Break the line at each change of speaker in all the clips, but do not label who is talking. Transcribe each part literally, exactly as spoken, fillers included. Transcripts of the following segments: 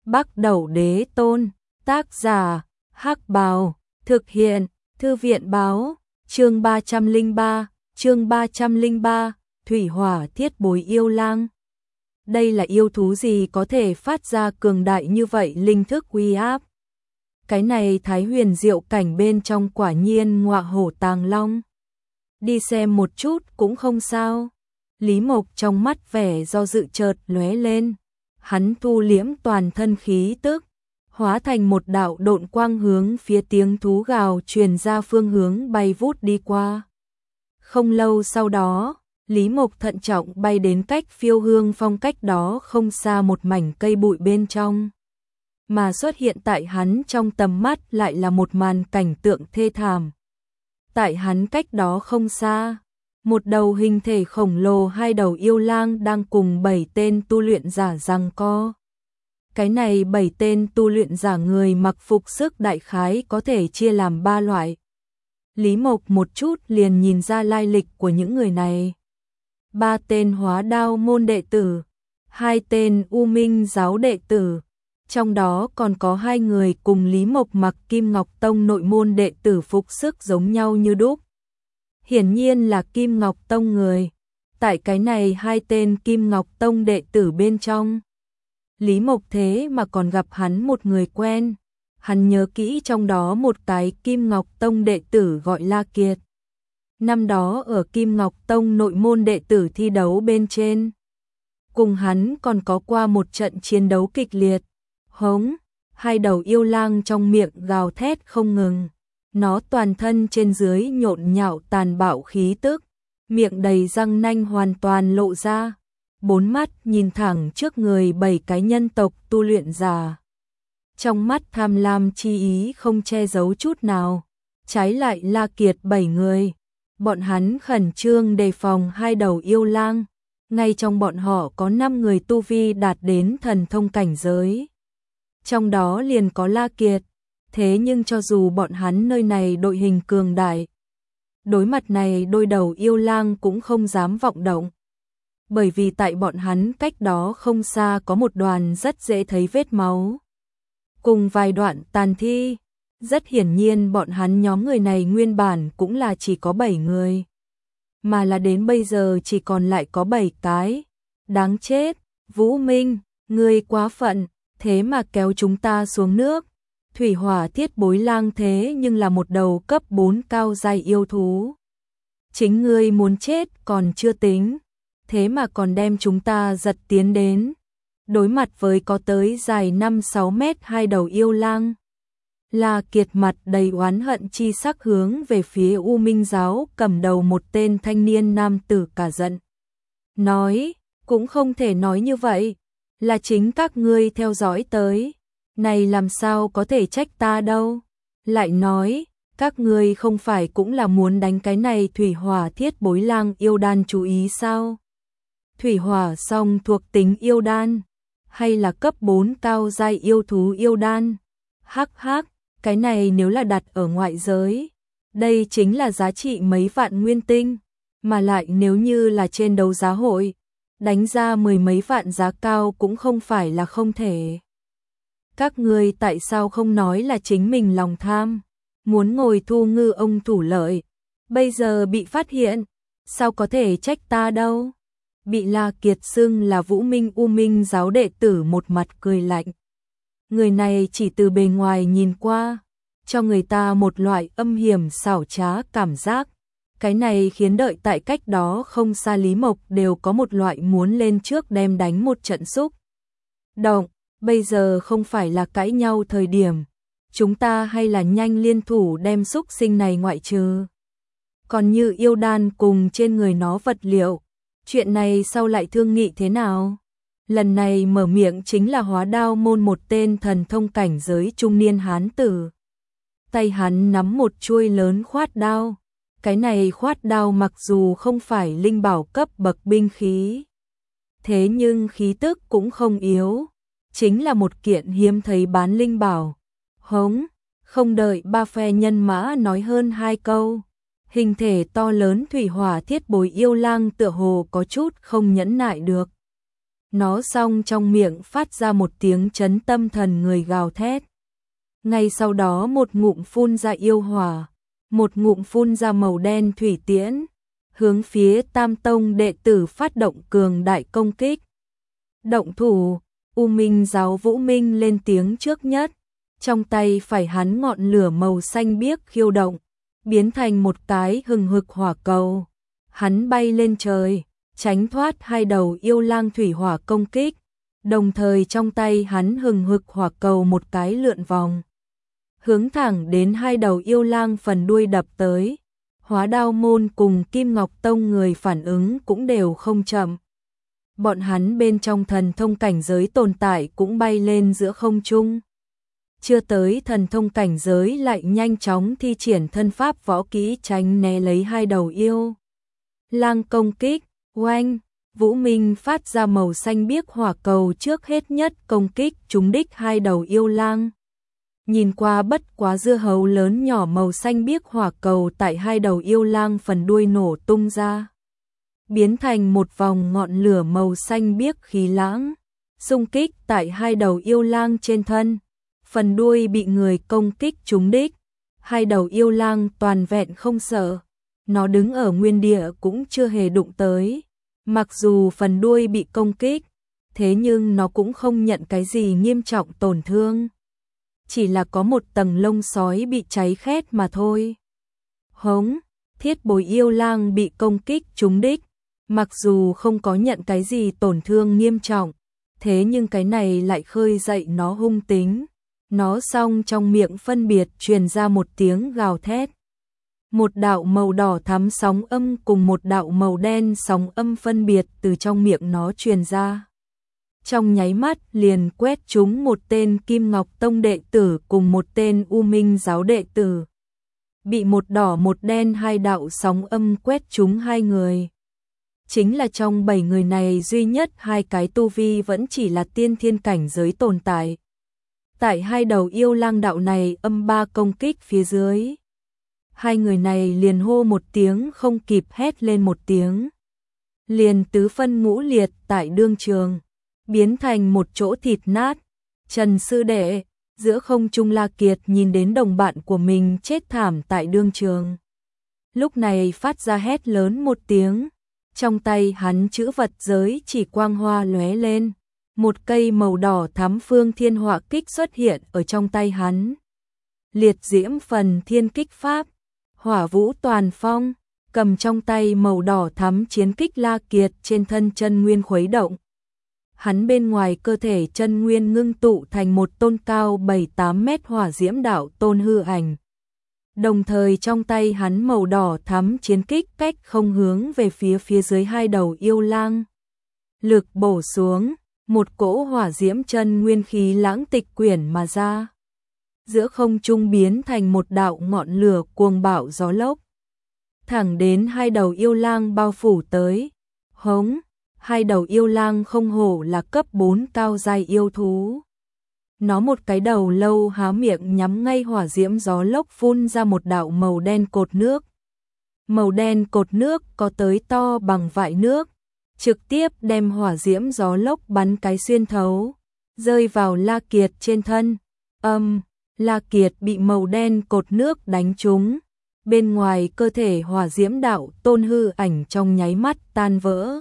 Bắc Đẩu Đế Tôn, tác giả, Hắc Bào, thực hiện, Thư viện báo, chương ba trăm lẻ ba, chương ba trăm lẻ ba, Thủy Hỏa Thiết Bối Yêu Lang. Đây là yêu thú gì có thể phát ra cường đại như vậy linh thức uy áp? Cái này Thái Huyền Diệu cảnh bên trong quả nhiên ngọa hổ tàng long. Đi xem một chút cũng không sao. Lý Mộc trong mắt vẻ do dự chợt lóe lên. Hắn thu liễm toàn thân khí tức, hóa thành một đạo độn quang hướng phía tiếng thú gào truyền ra phương hướng bay vút đi qua. Không lâu sau đó, Lý Mộc thận trọng bay đến cách Phiêu Hương Phong cách đó không xa một mảnh cây bụi bên trong. Mà xuất hiện tại hắn trong tầm mắt lại là một màn cảnh tượng thê thảm. Tại hắn cách đó không xa, một đầu hình thể khổng lồ hai đầu yêu lang đang cùng bảy tên tu luyện giả giằng co. Cái này bảy tên tu luyện giả người mặc phục sức đại khái có thể chia làm ba loại. Lý Mộc một chút liền nhìn ra lai lịch của những người này. Ba tên Hóa Đao môn đệ tử, hai tên U Minh giáo đệ tử, trong đó còn có hai người cùng Lý Mộc mặc Kim Ngọc Tông nội môn đệ tử phục sức giống nhau như đúc. Hiển nhiên là Kim Ngọc Tông người. Tại cái này hai tên Kim Ngọc Tông đệ tử bên trong, Lý Mộc thế mà còn gặp hắn một người quen. Hắn nhớ kỹ trong đó một cái Kim Ngọc Tông đệ tử gọi La Kiệt. Năm đó ở Kim Ngọc Tông nội môn đệ tử thi đấu bên trên, cùng hắn còn có qua một trận chiến đấu kịch liệt. Hống, hai đầu yêu lang trong miệng gào thét không ngừng. Nó toàn thân trên dưới nhộn nhạo tàn bạo khí tức, miệng đầy răng nanh hoàn toàn lộ ra, bốn mắt nhìn thẳng trước người bảy cái nhân tộc tu luyện giả. Trong mắt tham lam chi ý không che giấu chút nào, trái lại La Kiệt bảy người. Bọn hắn khẩn trương đề phòng hai đầu yêu lang, ngay trong bọn họ có năm người tu vi đạt đến thần thông cảnh giới. Trong đó liền có La Kiệt. Thế nhưng cho dù bọn hắn nơi này đội hình cường đại, đối mặt này đôi đầu yêu lang cũng không dám vọng động. Bởi vì tại bọn hắn cách đó không xa có một đoàn rất dễ thấy vết máu, cùng vài đoạn tàn thi. Rất hiển nhiên bọn hắn nhóm người này nguyên bản cũng là chỉ có bảy người, mà là đến bây giờ chỉ còn lại có bảy cái. Đáng chết, Vũ Minh, ngươi quá phận, thế mà kéo chúng ta xuống nước. Thủy Hỏa Thiết Bối Lang thế nhưng là một đầu cấp bốn cao giai yêu thú. Chính ngươi muốn chết còn chưa tính, thế mà còn đem chúng ta giật tiến đến. Đối mặt với có tới dài năm sáu mét hai đầu yêu lang, La Kiệt mặt đầy oán hận chi sắc hướng về phía U Minh giáo cầm đầu một tên thanh niên nam tử cả giận. Nói, cũng không thể nói như vậy, là chính các ngươi theo dõi tới. Này làm sao có thể trách ta đâu. Lại nói, các ngươi không phải cũng là muốn đánh cái này Thủy Hỏa Thiết Bối Lang yêu đan chú ý sao? Thủy hỏa song thuộc tính yêu đan, hay là cấp bốn cao giai yêu thú yêu đan? Hắc hắc, cái này nếu là đặt ở ngoại giới, đây chính là giá trị mấy vạn nguyên tinh, mà lại nếu như là trên đấu giá hội, đánh ra mười mấy vạn giá cao cũng không phải là không thể. Các ngươi tại sao không nói là chính mình lòng tham, muốn ngồi thu ngư ông thủ lợi, bây giờ bị phát hiện, sao có thể trách ta đâu? Bị La Kiệt xưng là Vũ Minh U Minh giáo đệ tử một mặt cười lạnh. Người này chỉ từ bề ngoài nhìn qua, cho người ta một loại âm hiểm xảo trá cảm giác. Cái này khiến đợi tại cách đó không xa Lý Mộc đều có một loại muốn lên trước đem đánh một trận xúc động. Bây giờ không phải là cãi nhau thời điểm, chúng ta hay là nhanh liên thủ đem xúc sinh này ngoại trừ. Còn như yêu đan cùng trên người nó vật liệu, chuyện này sau lại thương nghị thế nào? Lần này mở miệng chính là Hóa Đao môn một tên thần thông cảnh giới trung niên hán tử. Tay hắn nắm một chuôi lớn khoát đao. Cái này khoát đao mặc dù không phải linh bảo cấp bậc binh khí, thế nhưng khí tức cũng không yếu. Chính là một kiện hiếm thấy bán linh bảo. Hống, không đợi ba phe nhân mã nói hơn hai câu, hình thể to lớn Thủy Hỏa Thiết Bối yêu lang tựa hồ có chút không nhẫn nại được. nó xong trong miệng phát ra một tiếng chấn tâm thần người gào thét. Ngay sau đó một ngụm phun ra yêu hỏa, một ngụm phun ra màu đen thủy tiễn, hướng phía Tam Tông đệ tử phát động cường đại công kích. Động thủ, U Minh giáo Vũ Minh lên tiếng trước nhất, trong tay phải hắn ngọn lửa màu xanh biếc khiêu động, biến thành một cái hừng hực hỏa cầu. Hắn bay lên trời, tránh thoát hai đầu yêu lang thủy hỏa công kích, đồng thời trong tay hắn hừng hực hỏa cầu một cái lượn vòng, hướng thẳng đến hai đầu yêu lang phần đuôi đập tới. Hóa Đao môn cùng Kim Ngọc Tông người phản ứng cũng đều không chậm. Bọn hắn bên trong thần thông cảnh giới tồn tại cũng bay lên giữa không trung. Chưa tới thần thông cảnh giới lại nhanh chóng thi triển thân pháp võ kỹ tránh né lấy hai đầu yêu lang công kích. Oanh, Vũ Minh phát ra màu xanh biếc hỏa cầu trước hết nhất công kích trúng đích hai đầu yêu lang. Nhìn qua bất quá dưa hấu lớn nhỏ màu xanh biếc hỏa cầu tại hai đầu yêu lang phần đuôi nổ tung ra, biến thành một vòng ngọn lửa màu xanh biếc khí lãng, xung kích tại hai đầu yêu lang trên thân. Phần đuôi bị người công kích trúng đích, hai đầu yêu lang toàn vẹn không sợ, nó đứng ở nguyên địa cũng chưa hề đụng tới. Mặc dù phần đuôi bị công kích, thế nhưng nó cũng không nhận cái gì nghiêm trọng tổn thương, chỉ là có một tầng lông sói bị cháy khét mà thôi. Hống, Thiết Bối yêu lang bị công kích trúng đích, mặc dù không có nhận cái gì tổn thương nghiêm trọng, thế nhưng cái này lại khơi dậy nó hung tính. Nó xong trong miệng phân biệt truyền ra một tiếng gào thét. Một đạo màu đỏ thắm sóng âm cùng một đạo màu đen sóng âm phân biệt từ trong miệng nó truyền ra. Trong nháy mắt liền quét trúng một tên Kim Ngọc Tông đệ tử cùng một tên U Minh giáo đệ tử. Bị một đỏ một đen hai đạo sóng âm quét trúng hai người. Chính là trong bảy người này duy nhất hai cái tu vi vẫn chỉ là tiên thiên cảnh giới tồn tại. Tại hai đầu yêu lang đạo này âm ba công kích phía dưới, hai người này liền hô một tiếng không kịp hét lên một tiếng, liền tứ phân ngũ liệt tại đương trường, biến thành một chỗ thịt nát. Trần sư đệ, giữa không trung La Kiệt nhìn đến đồng bạn của mình chết thảm tại đương trường, lúc này phát ra hét lớn một tiếng, trong tay hắn chữ vật giới chỉ quang hoa lóe lên. Một cây màu đỏ thắm phương thiên hỏa kích xuất hiện ở trong tay hắn. Liệt diễm phần thiên kích pháp, hỏa vũ toàn phong, cầm trong tay màu đỏ thắm chiến kích La Kiệt trên thân chân nguyên khuấy động. Hắn bên ngoài cơ thể chân nguyên ngưng tụ thành một tôn cao bảy tám mét hỏa diễm đạo tôn hư ảnh. Đồng thời trong tay hắn màu đỏ thắm chiến kích cách không hướng về phía phía dưới hai đầu yêu lang. Lực bổ xuống. Một cỗ hỏa diễm chân nguyên khí lãng tịch quyển mà ra. Giữa không trung biến thành một đạo ngọn lửa cuồng bạo gió lốc. Thẳng đến hai đầu yêu lang bao phủ tới. Hống, hai đầu yêu lang không hổ là cấp bốn cao giai yêu thú. Nó một cái đầu lâu há miệng nhắm ngay hỏa diễm gió lốc phun ra một đạo màu đen cột nước. Màu đen cột nước có tới to bằng vại nước. Trực tiếp đem hỏa diễm gió lốc bắn cái xuyên thấu, rơi vào La Kiệt trên thân. Âm, La Kiệt bị màu đen cột nước đánh trúng, bên ngoài cơ thể hỏa diễm đạo tôn hư ảnh trong nháy mắt tan vỡ.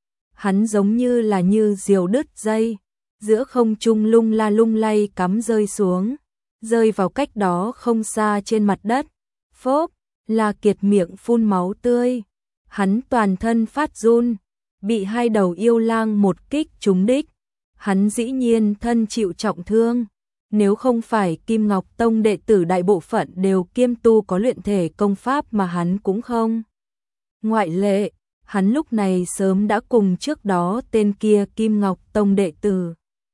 Hắn giống như là như diều đứt dây, giữa không trung lung la lung lay cắm rơi xuống, rơi vào cách đó không xa trên mặt đất. Phốp, La Kiệt miệng phun máu tươi, hắn toàn thân phát run. Bị hai đầu yêu lang một kích trúng đích, hắn dĩ nhiên thân chịu trọng thương. Nếu không phải Kim Ngọc Tông đệ tử đại bộ phận đều kiêm tu có luyện thể công pháp mà hắn cũng không ngoại lệ, hắn lúc này sớm đã cùng trước đó tên kia Kim Ngọc Tông đệ tử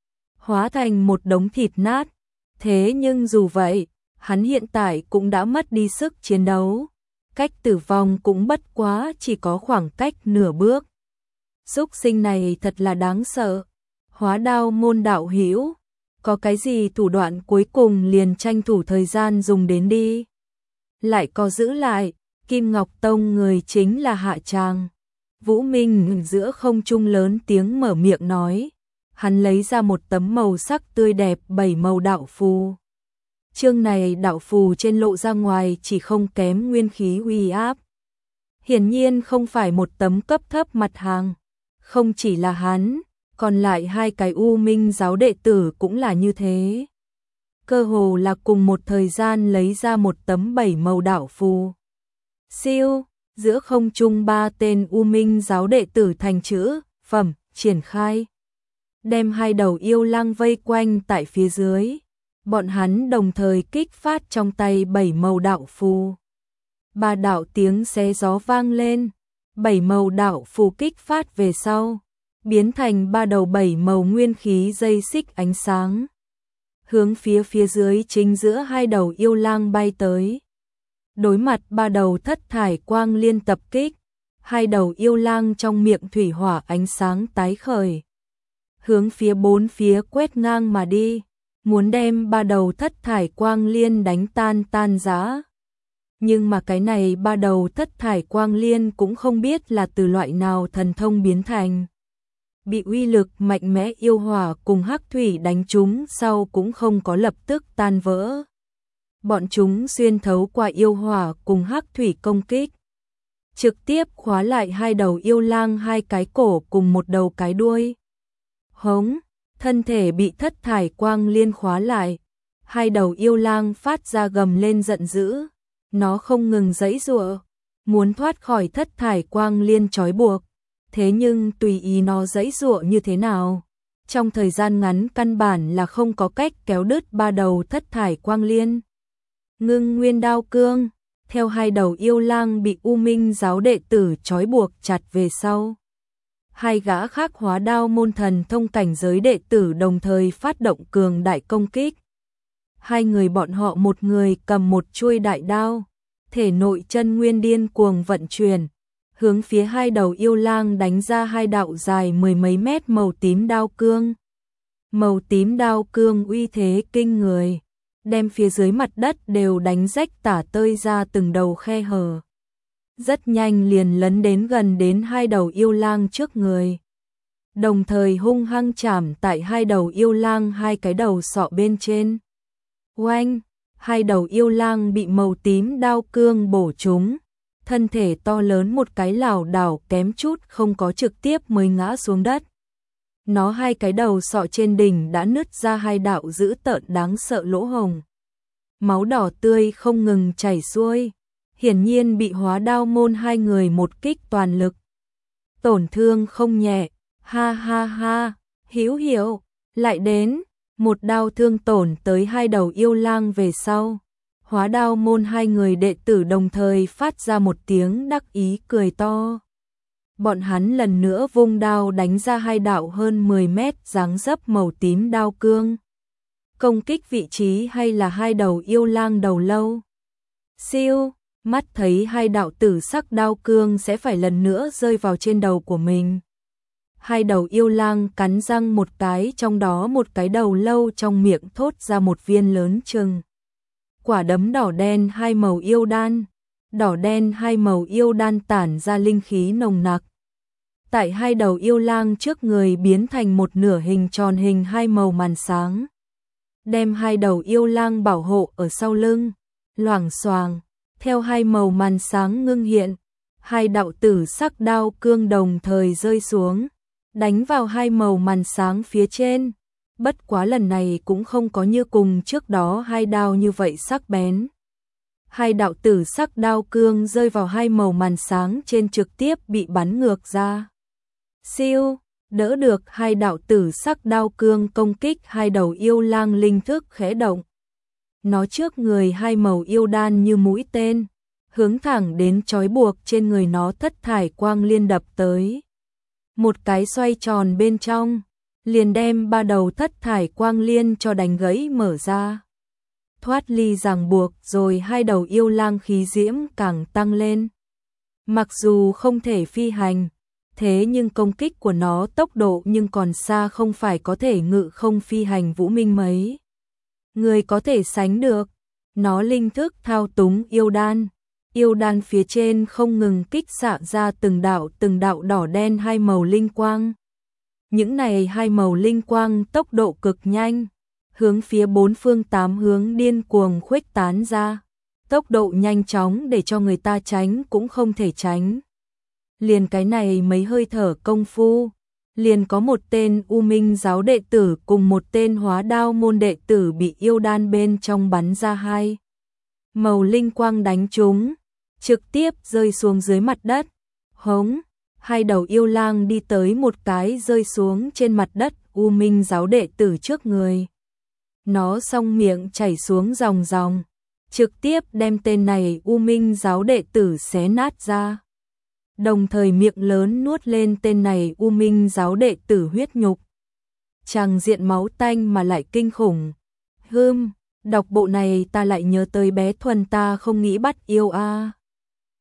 hóa thành một đống thịt nát. Thế nhưng dù vậy, hắn hiện tại cũng đã mất đi sức chiến đấu, cách tử vong cũng bất quá chỉ có khoảng cách nửa bước. Súc sinh này thật là đáng sợ. Hóa Đao môn đạo hữu, có cái gì thủ đoạn cuối cùng liền tranh thủ thời gian dùng đến đi. Lại có giữ lại, Kim Ngọc Tông người chính là Hạ Tràng. Vũ Minh giữa không trung lớn tiếng mở miệng nói, hắn lấy ra một tấm màu sắc tươi đẹp bảy màu đạo phù. Chương này đạo phù trên lộ ra ngoài chỉ không kém nguyên khí uy áp. Hiển nhiên không phải một tấm cấp thấp mặt hàng. Không chỉ là hắn, còn lại hai cái U Minh giáo đệ tử cũng là như thế. Cơ hồ là cùng một thời gian lấy ra một tấm bảy màu đạo phù. Siêu, giữa không trung ba tên U Minh giáo đệ tử thành chữ, phẩm, triển khai. Đem hai đầu yêu lang vây quanh tại phía dưới. Bọn hắn đồng thời kích phát trong tay bảy màu đạo phù. Ba đạo tiếng xé gió vang lên. Bảy màu đạo phù kích phát về sau. Biến thành ba đầu bảy màu nguyên khí dây xích ánh sáng. Hướng phía phía dưới chính giữa hai đầu yêu lang bay tới. Đối mặt ba đầu thất thải quang liên tập kích. Hai đầu yêu lang trong miệng thủy hỏa ánh sáng tái khởi. Hướng phía bốn phía quét ngang mà đi. Muốn đem ba đầu thất thải quang liên đánh tan tan rã. Nhưng mà cái này ba đầu thất thải quang liên cũng không biết là từ loại nào thần thông biến thành. Bị uy lực mạnh mẽ yêu hỏa cùng hắc thủy đánh chúng sau cũng không có lập tức tan vỡ. Bọn chúng xuyên thấu qua yêu hỏa cùng hắc thủy công kích. Trực tiếp khóa lại hai đầu yêu lang hai cái cổ cùng một đầu cái đuôi. Hống, thân thể bị thất thải quang liên khóa lại. Hai đầu yêu lang phát ra gầm lên giận dữ. Nó không ngừng giãy giụa, muốn thoát khỏi thất thải quang liên trói buộc. Thế nhưng tùy ý nó giãy giụa như thế nào, trong thời gian ngắn căn bản là không có cách kéo đứt ba đầu thất thải quang liên. Ngưng nguyên đao cương, theo hai đầu yêu lang bị U Minh giáo đệ tử trói buộc chặt về sau. Hai gã khác hóa đao môn thần thông cảnh giới đệ tử đồng thời phát động cường đại công kích. Hai người bọn họ một người cầm một chuôi đại đao, thể nội chân nguyên điên cuồng vận chuyển, hướng phía hai đầu yêu lang đánh ra hai đạo dài mười mấy mét màu tím đao cương. Màu tím đao cương uy thế kinh người, đem phía dưới mặt đất đều đánh rách tả tơi ra từng đầu khe hở. Rất nhanh liền lấn đến gần đến hai đầu yêu lang trước người. Đồng thời hung hăng chạm tại hai đầu yêu lang hai cái đầu sọ bên trên. Oanh, hai đầu yêu lang bị màu tím đao cương bổ trúng, thân thể to lớn một cái lảo đảo kém chút không có trực tiếp mới ngã xuống đất. Nó hai cái đầu sọ trên đỉnh đã nứt ra hai đạo dữ tợn đáng sợ lỗ hồng. Máu đỏ tươi không ngừng chảy xuôi, hiển nhiên bị hóa đao môn hai người một kích toàn lực. Tổn thương không nhẹ, ha ha ha, hữu hiểu, lại đến. Một đao thương tổn tới hai đầu yêu lang về sau. Hóa đao môn hai người đệ tử đồng thời phát ra một tiếng đắc ý cười to. Bọn hắn lần nữa vung đao đánh ra hai đạo hơn mười mét dáng dấp màu tím đao cương. Công kích vị trí hay là hai đầu yêu lang đầu lâu. Siêu, mắt thấy hai đạo tử sắc đao cương sẽ phải lần nữa rơi vào trên đầu của mình. Hai đầu yêu lang cắn răng một cái, trong đó một cái đầu lâu trong miệng thốt ra một viên lớn chừng quả đấm đỏ đen hai màu yêu đan. Đỏ đen hai màu yêu đan tản ra linh khí nồng nặc. Tại hai đầu yêu lang trước người biến thành một nửa hình tròn hình hai màu màn sáng. Đem hai đầu yêu lang bảo hộ ở sau lưng. Loảng xoàng, theo hai màu màn sáng ngưng hiện, hai đạo tử sắc đao cương đồng thời rơi xuống, đánh vào hai màu màn sáng phía trên. Bất quá lần này cũng không có như cùng trước đó hai đao như vậy sắc bén. Hai đạo tử sắc đao cương rơi vào hai màu màn sáng trên trực tiếp bị bắn ngược ra. Siêu, đỡ được hai đạo tử sắc đao cương công kích, hai đầu yêu lang linh thức khẽ động. Nó trước người hai màu yêu đan như mũi tên, hướng thẳng đến trói buộc trên người nó thất thải quang liên đập tới. Một cái xoay tròn bên trong, liền đem ba đầu thất thải quang liên cho đánh gãy mở ra. Thoát ly ràng buộc rồi hai đầu yêu lang khí diễm càng tăng lên. Mặc dù không thể phi hành, thế nhưng công kích của nó tốc độ nhưng còn xa không phải có thể ngự không phi hành Vũ Minh mấy người có thể sánh được. Nó linh thức thao túng yêu đan, Yêu đan phía trên không ngừng kích xạ ra từng đạo từng đạo đỏ đen hai màu linh quang. Những này hai màu linh quang tốc độ cực nhanh, hướng phía bốn phương tám hướng điên cuồng khuếch tán ra, tốc độ nhanh chóng để cho người ta tránh cũng không thể tránh. Liền cái này mấy hơi thở công phu, liền có một tên U Minh giáo đệ tử cùng một tên Hóa Đao môn đệ tử bị yêu đan bên trong bắn ra hai màu linh quang đánh trúng, trực tiếp rơi xuống dưới mặt đất. Hống, hai đầu yêu lang đi tới một cái rơi xuống trên mặt đất U Minh giáo đệ tử trước người. Nó song miệng chảy xuống dòng dòng, trực tiếp đem tên này U Minh giáo đệ tử xé nát ra. Đồng thời miệng lớn nuốt lên tên này U Minh giáo đệ tử huyết nhục. Tràng diện máu tanh mà lại kinh khủng. Hưm, đọc bộ này ta lại nhớ tới bé Thuần ta không nghĩ bắt yêu a. À.